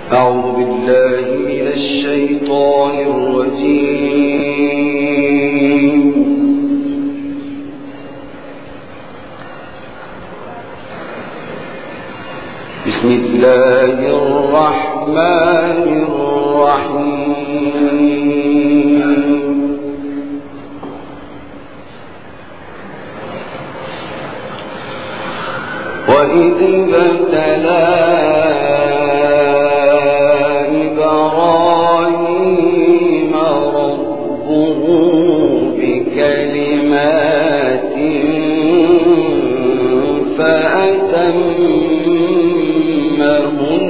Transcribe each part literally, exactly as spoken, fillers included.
أعوذ بالله من الشيطان الرجيم. بسم الله الرحمن الرحيم. وإذ ابتلى إبراهيم ربه بكلمات فأتمهن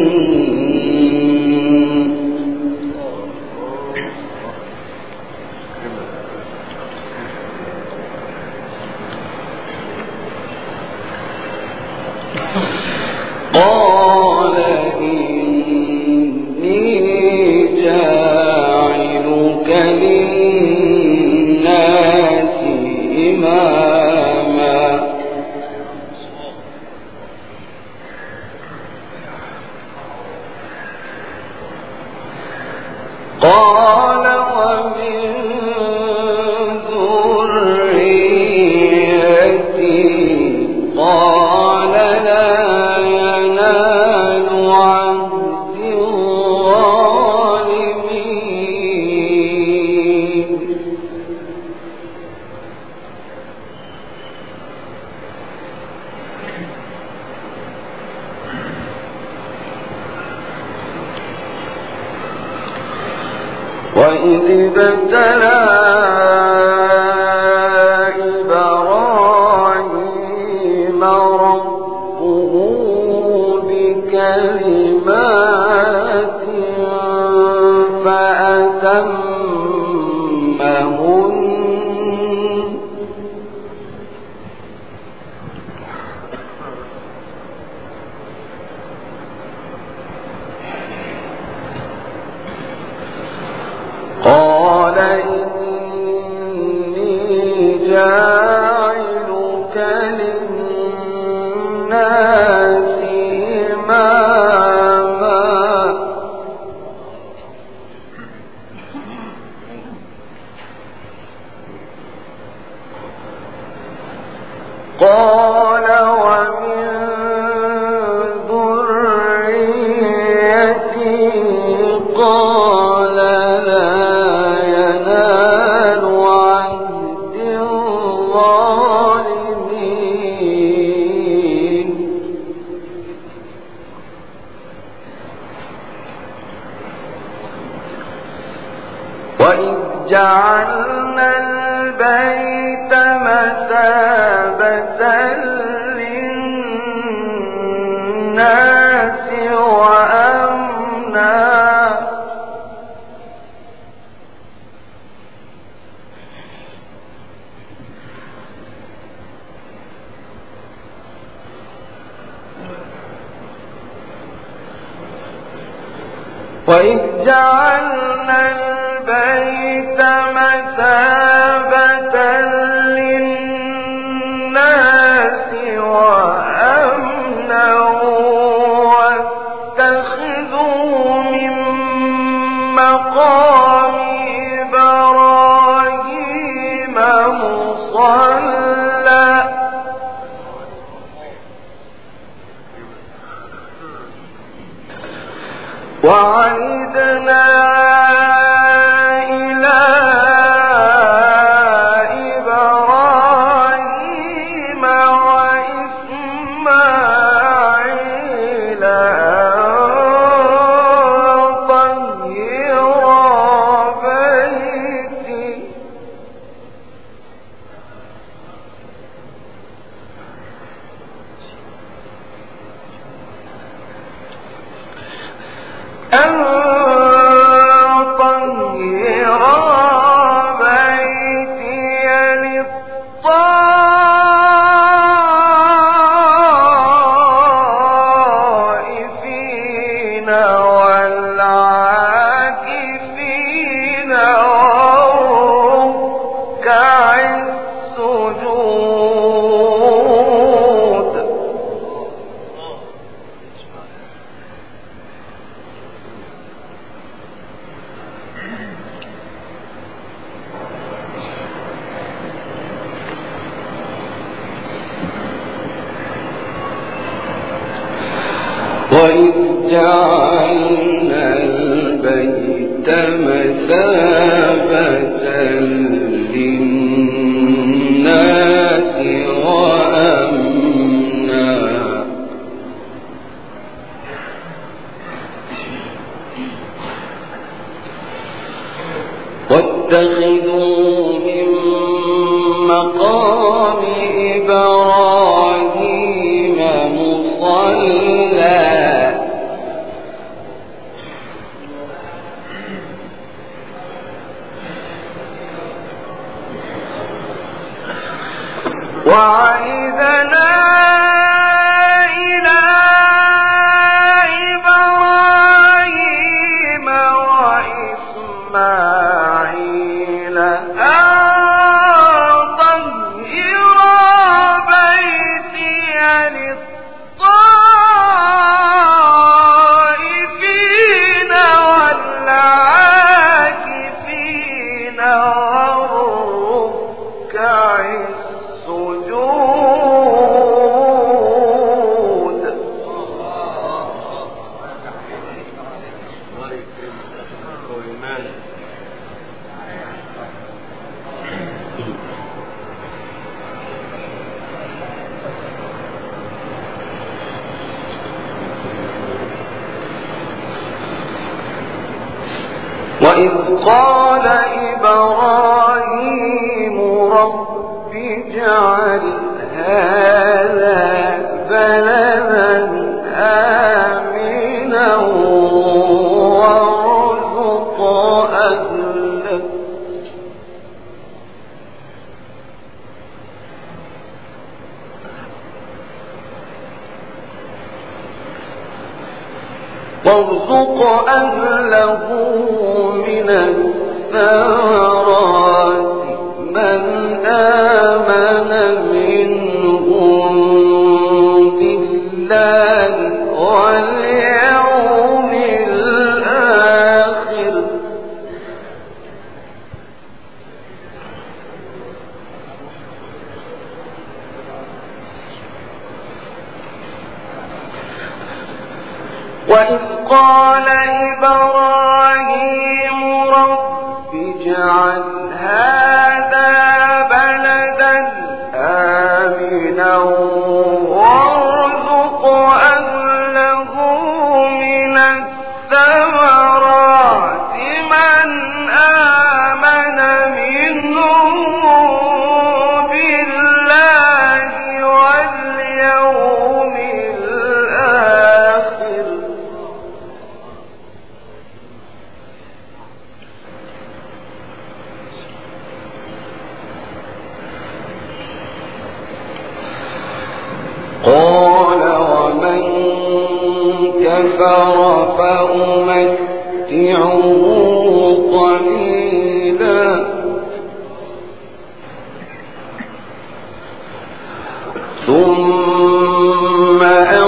قال إني جاعلك للناس إماما قال ومن ذريتي قال لا وإذ ابتلى إبراهيم ربه بكلمات فأتمهن قال إني جاعلك للناس إماما قال ومن ذريتي قال وإذ جعلنا البيت مثابة للناس وأمنا وإذ جعلنا البيت مثابة للناس وأمنا واتخذوا من مقام إبراهيم مصلى وعهدنا إلى إبراهيم وإسماعيل أن طهرا بيتي أن وجعلنا البيت مثابة للناس وأمنا واتخذوا من مقام إبراهيم مصلى وعهدنا إلى إبراهيم وإسماعيل أن طهرا بيتي للطائفين والعاكفين والركع وإذ قال إبراهيم رب اجعل هذا بلدا آمنا وارزق أهله وارزق أهله من الثمرات من آمن منهم بالله واليوم الآخر وإذ قال إبراهيم رب اجعل هذا بلدا آمنا وارزق أهله من الثمرات من آمن منهم بالله واليوم الآخر قال ومن كفر فأمتعه قليلا ثم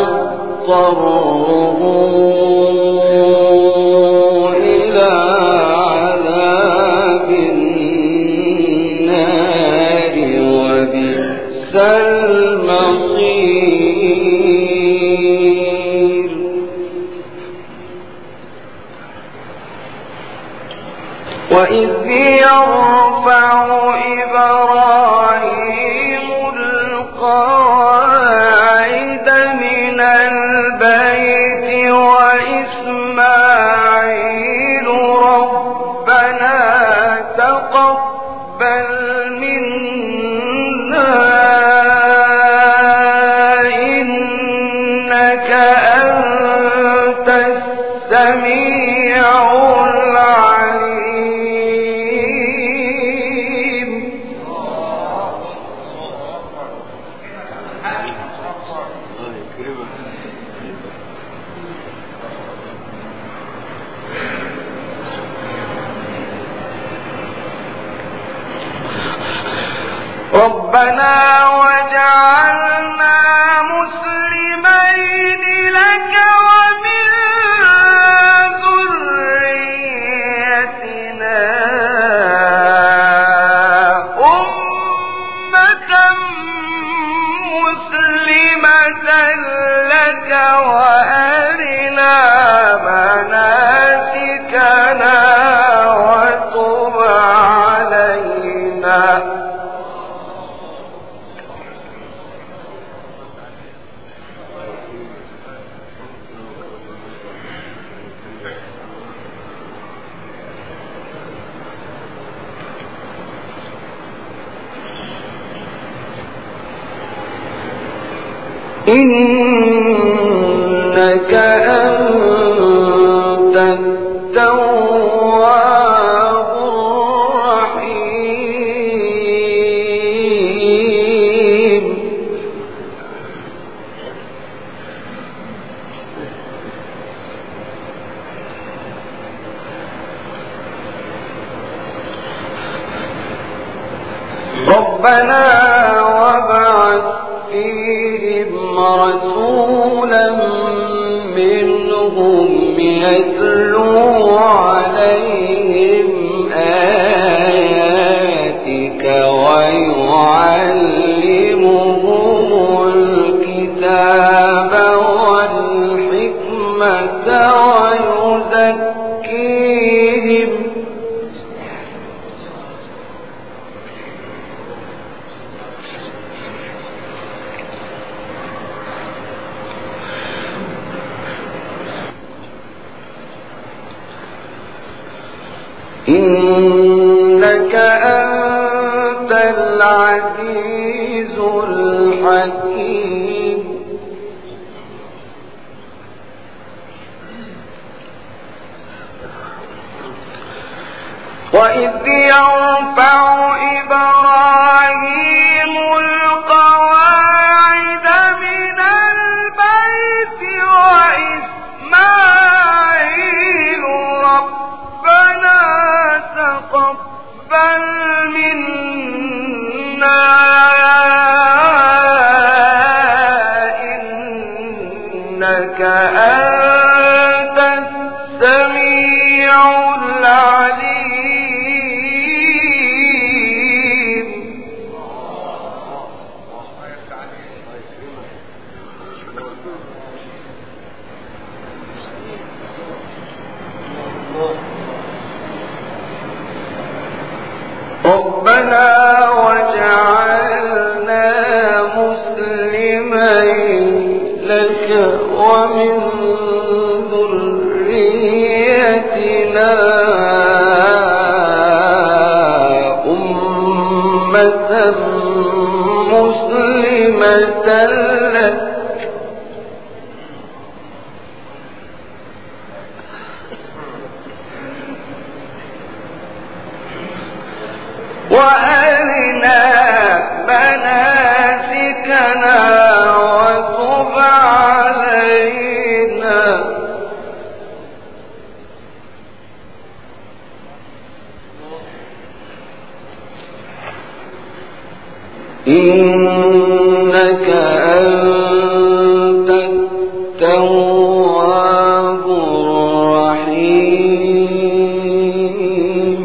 أضطره إلى عذاب النار وبئس المصير وإذ يرفع إبراهيم القواعد من البيت وإسماعيل ربنا تقبل منا إنك أنت السميع العليم ربنا وجعلنا مسلمين لك ومن ذريتنا أمة مسلمة لك وأرنا إنك أنت التواب الرحيم. ربنا وابعث فيهم رسولا منهم يتلو عليهم آياتك ويعلمهم الكتاب والحكمة ويزكيهم إنك أنت العزيز الحكيم. وإذ يرفع إبراهيم القواعد من البيت وإسماعيل ربنا تقبل منا إنك أنت السميع العليم. ربنا وجعلنا مسلمين لك ومن ذريتنا أمة مسلمة لك وأرنا مناسكنا وتب علينا إنك أنت التواب الرحيم.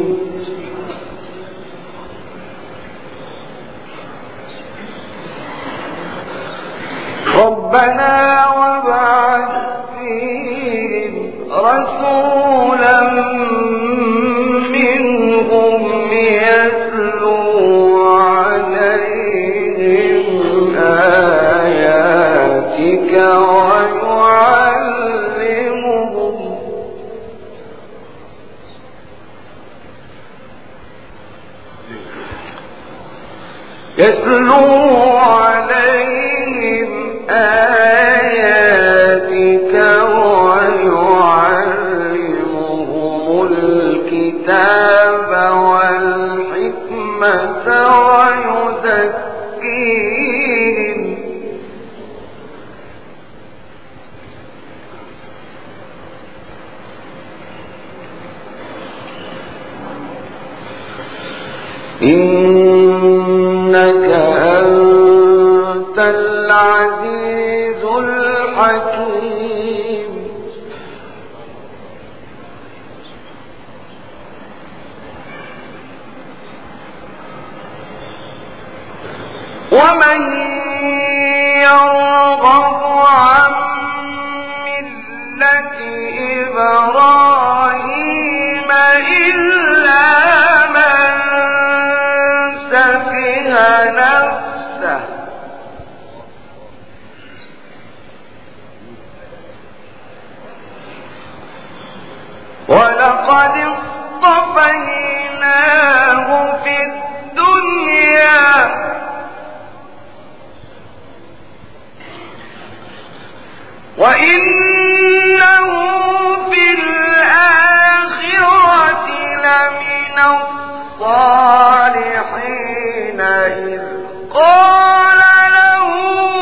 ربنا وابعث فيهم رسولا منهم يتلو عليهم آياتك ويعلمهم يتلو عليهم آياتك ويعلمهم الكتاب والحكمة ويزكيهم إنك أنت العزيز الحكيم. ومن يرغب عن ملة إبراهيم إلا من سفه نفسه ولقد اصطفيناه في الدنيا وإنه في الآخرة لمن الصالحين إذ قال له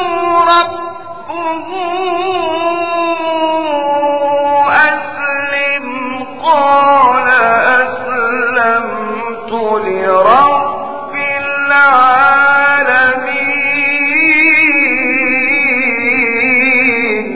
ربه أسلم قال أسلمت لرب العالمين.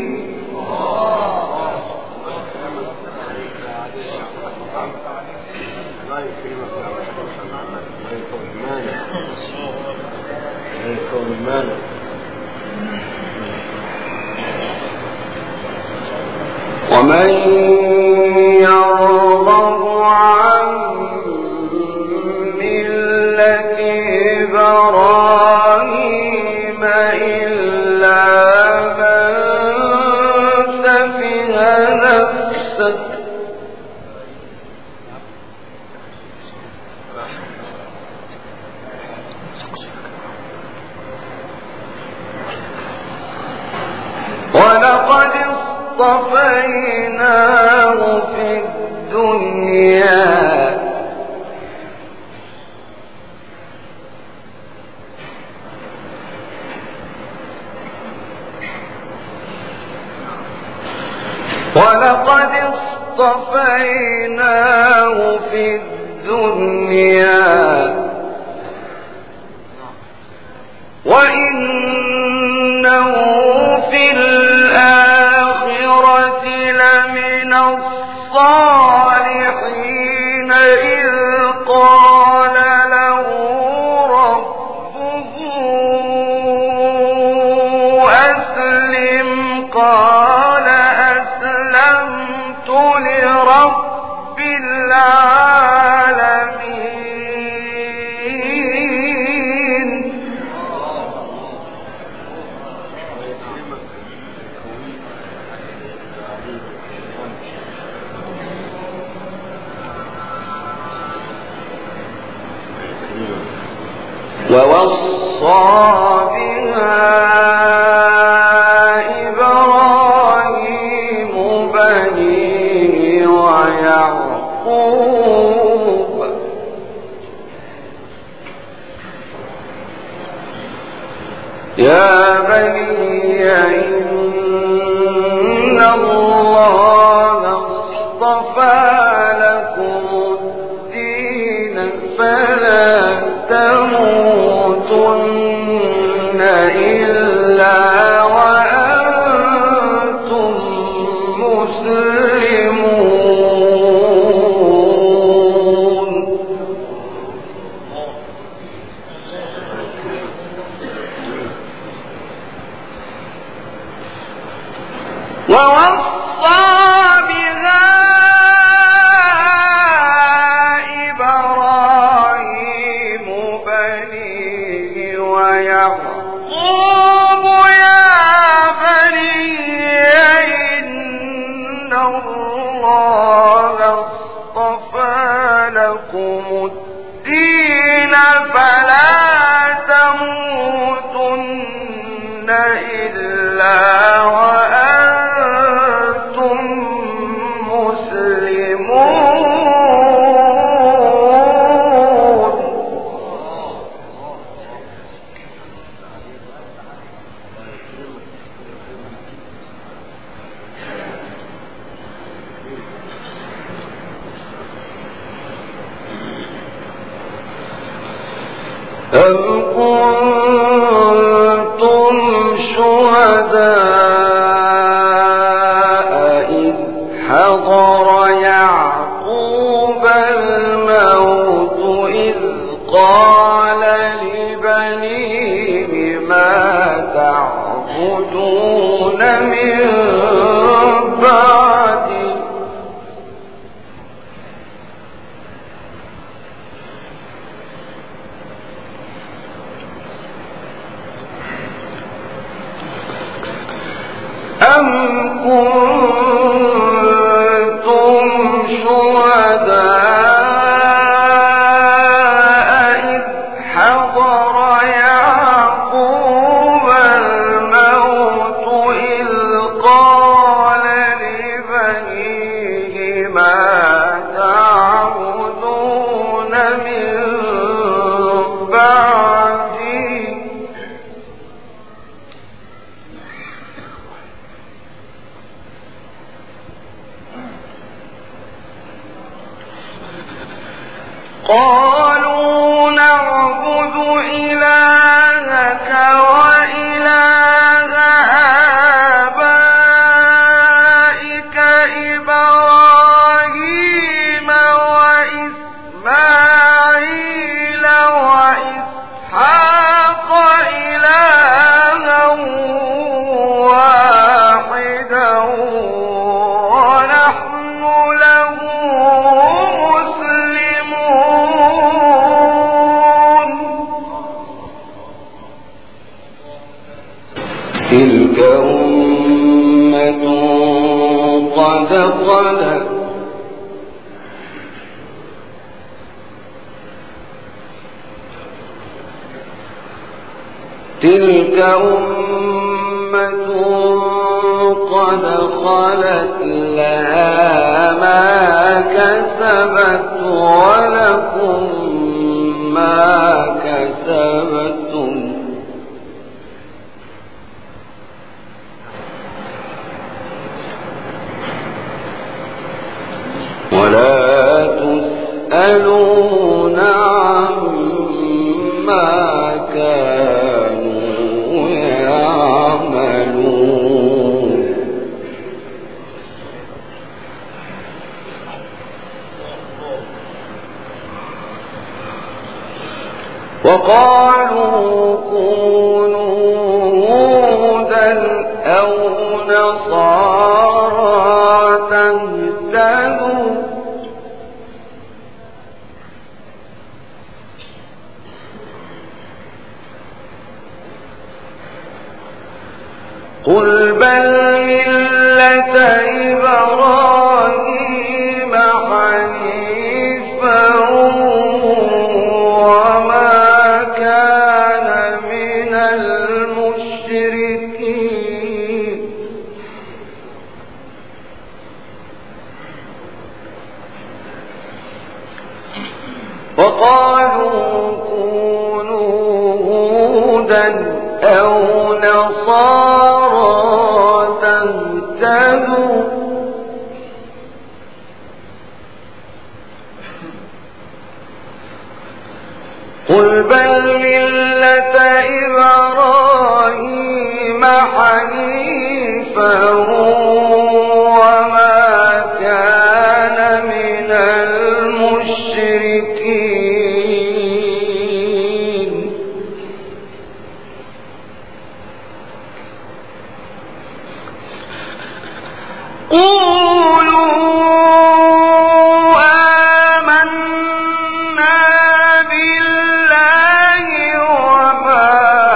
ومن يرغب عن ملة إبراهيم إلا من سفه نفسه ولقد اصطفيناه في الدنيا ولقد اصطفيناه في الدنيا وإنه في الآخرة لمن الصالحين إذ قال له ربه أسلم قال أسلمت لرب العالمين. ووصى بها إبراهيم بنيه ويعقوب يا بني إن الله اصطفى لكم الدين فلا تموتن إلا وأنتم مسلمون. ووصى بها إبراهيم بنيه ويعقوب يا بني إن الله اصطفى لكم الدين فلا تموتن إلا وأنتم مسلمون. أم كنتم شهداء إذ حضر يعقوب الموت إذ قال لبنيه ما تعبدون من بعدي أم كنتم شهداء قالوا نعبد إلهك وإله آبائك إبراهيم وإسماعيل وإسحاق إلها واحدا ونحن له تلك أمة قد خلت تلك أمة قد خلت لها ما كسبت ولكم ما كسبتم ولا تسألون عما كانوا يعملون وقالوا كونوا هودا أو نصارى تهتدوا قل بل ملة إبراهيم حنيفا وما كان من المشركين وقالوا كونوا هودا أو نصارى تهتدوا قل بل ملة إبراهيم حنيفا وما كان من المشركين قولوا آمنا بالله وما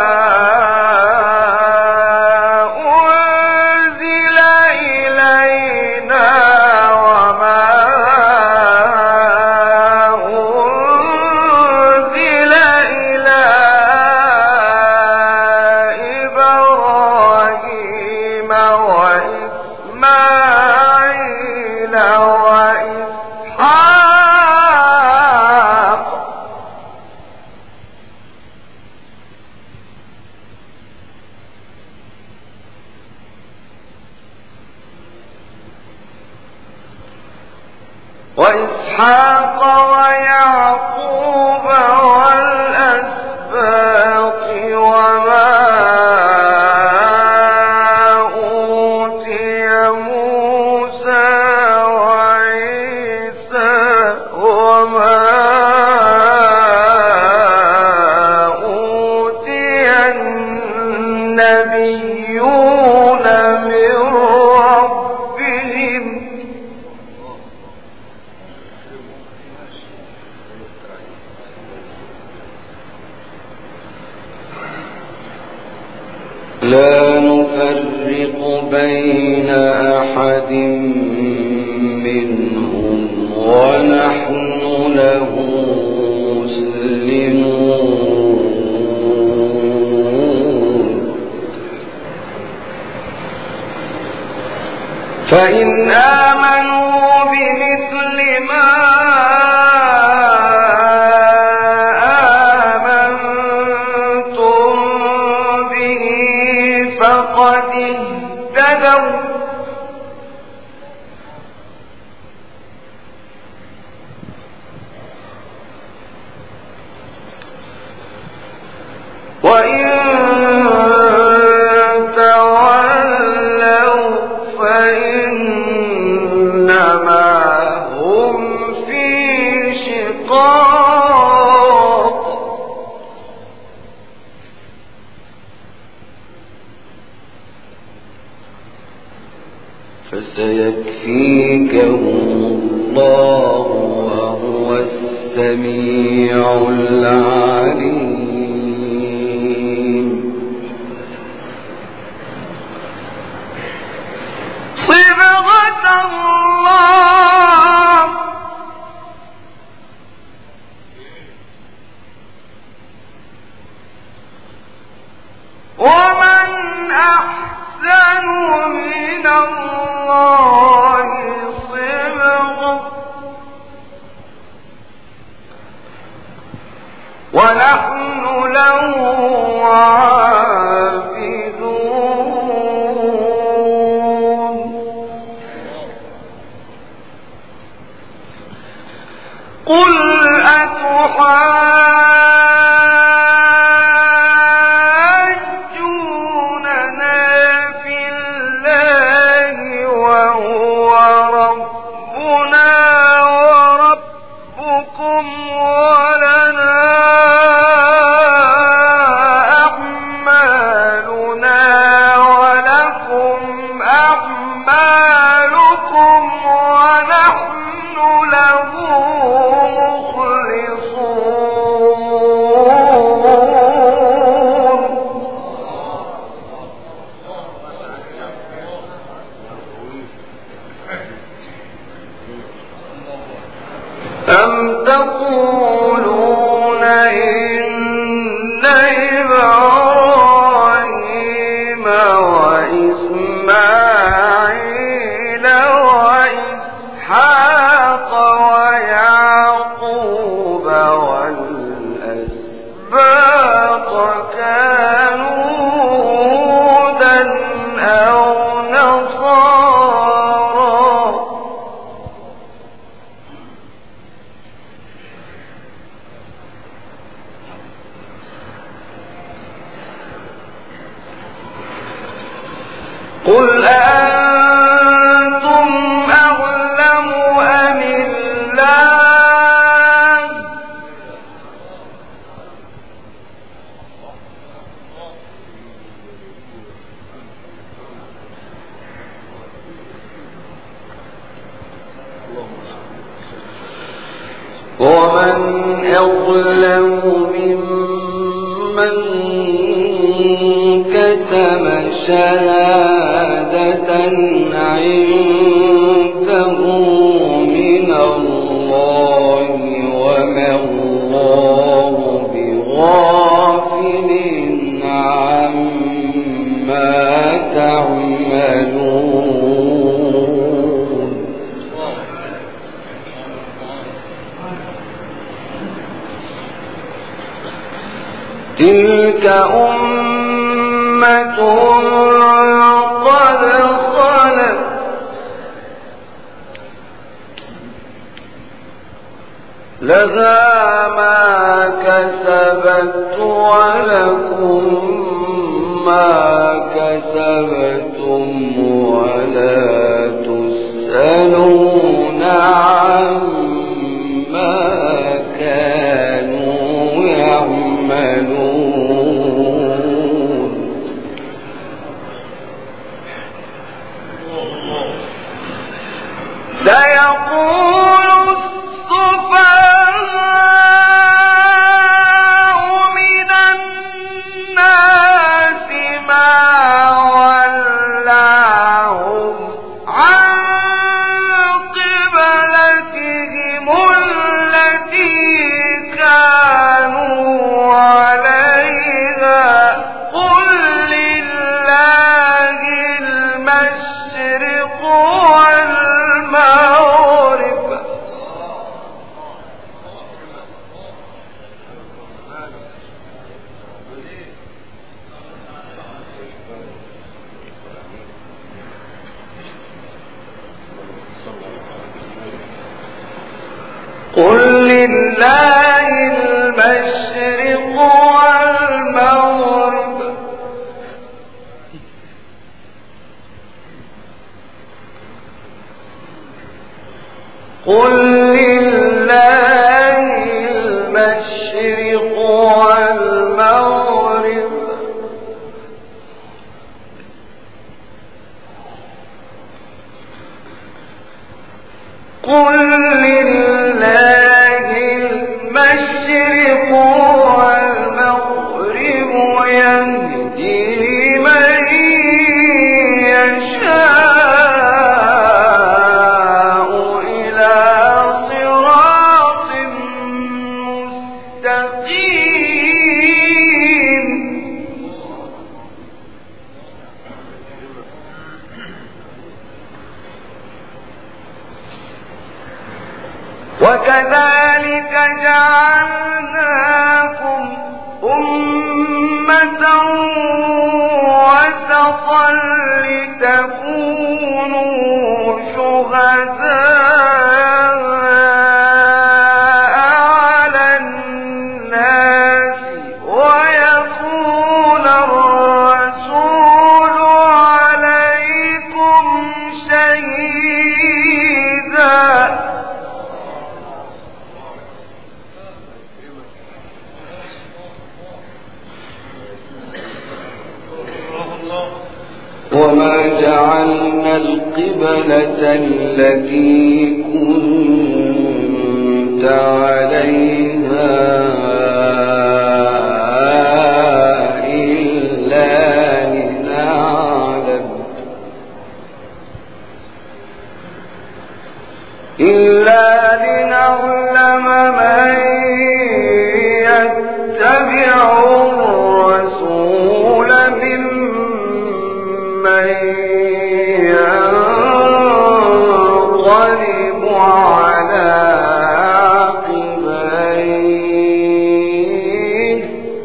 أنزل إلينا وما أنزل إلى إبراهيم وإسماعيل وإسحاق وإسحاق ويعقوب والأسباط وما أوتي موسى وعيسى وما أوتي النبيون من ربهم لا نفرق بين أحد منهم ونحن له مسلمون فإن آمنوا به السميع العليم. صبغة الله ومن أحسن من الله صبغة ونحن له عابدون. قل أتحاجوننا في الله وهو ربنا وربكم ولنا أعمالنا ولكم أعمالكم ونحن له مخلصون. أم تقولون إن إبراهيم وإسماعيل وإسحاق ويعقوب والأسباط كانوا هودا أو نصارى قل أأنتم أعلم أم الله ومن أظلم ممن كتم شهادة عنده من الله وما الله بغافل عما تعملون. تلك أمة قد خلت لها ما كسبت ولكم ما كسبتم ولا تسألون عما كانوا يعملون. سيقول السفهاء من الناس ما ولاهم عن قبلتهم التي كانوا عليها قل لله المشرق والمغرب قل لله المشرق والمغرب قل لله المشرق والمغرب قل لله وكذلك جعلناكم أمة وسطا لتكونوا شهداء على الناس ويكون الرسول عليكم شهيدا. وما جعلنا القبلة التي كنت عليها إلا لنعلم إلا لنعلم من يتبع الرسول ممن ينقلب على عقبيه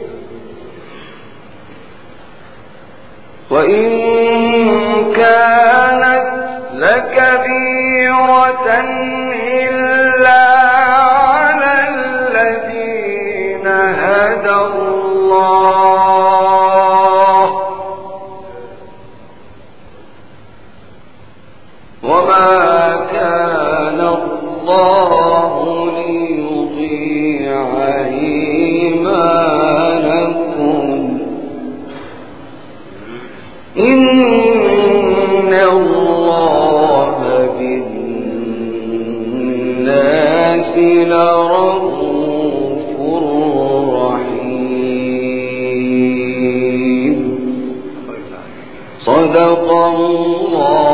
وإن كانت لكبيرة إلا على الذين هدى الله وما كان الله ليضيع إيمانكم إن الله بالناس لرؤوف رحيم. صدق الله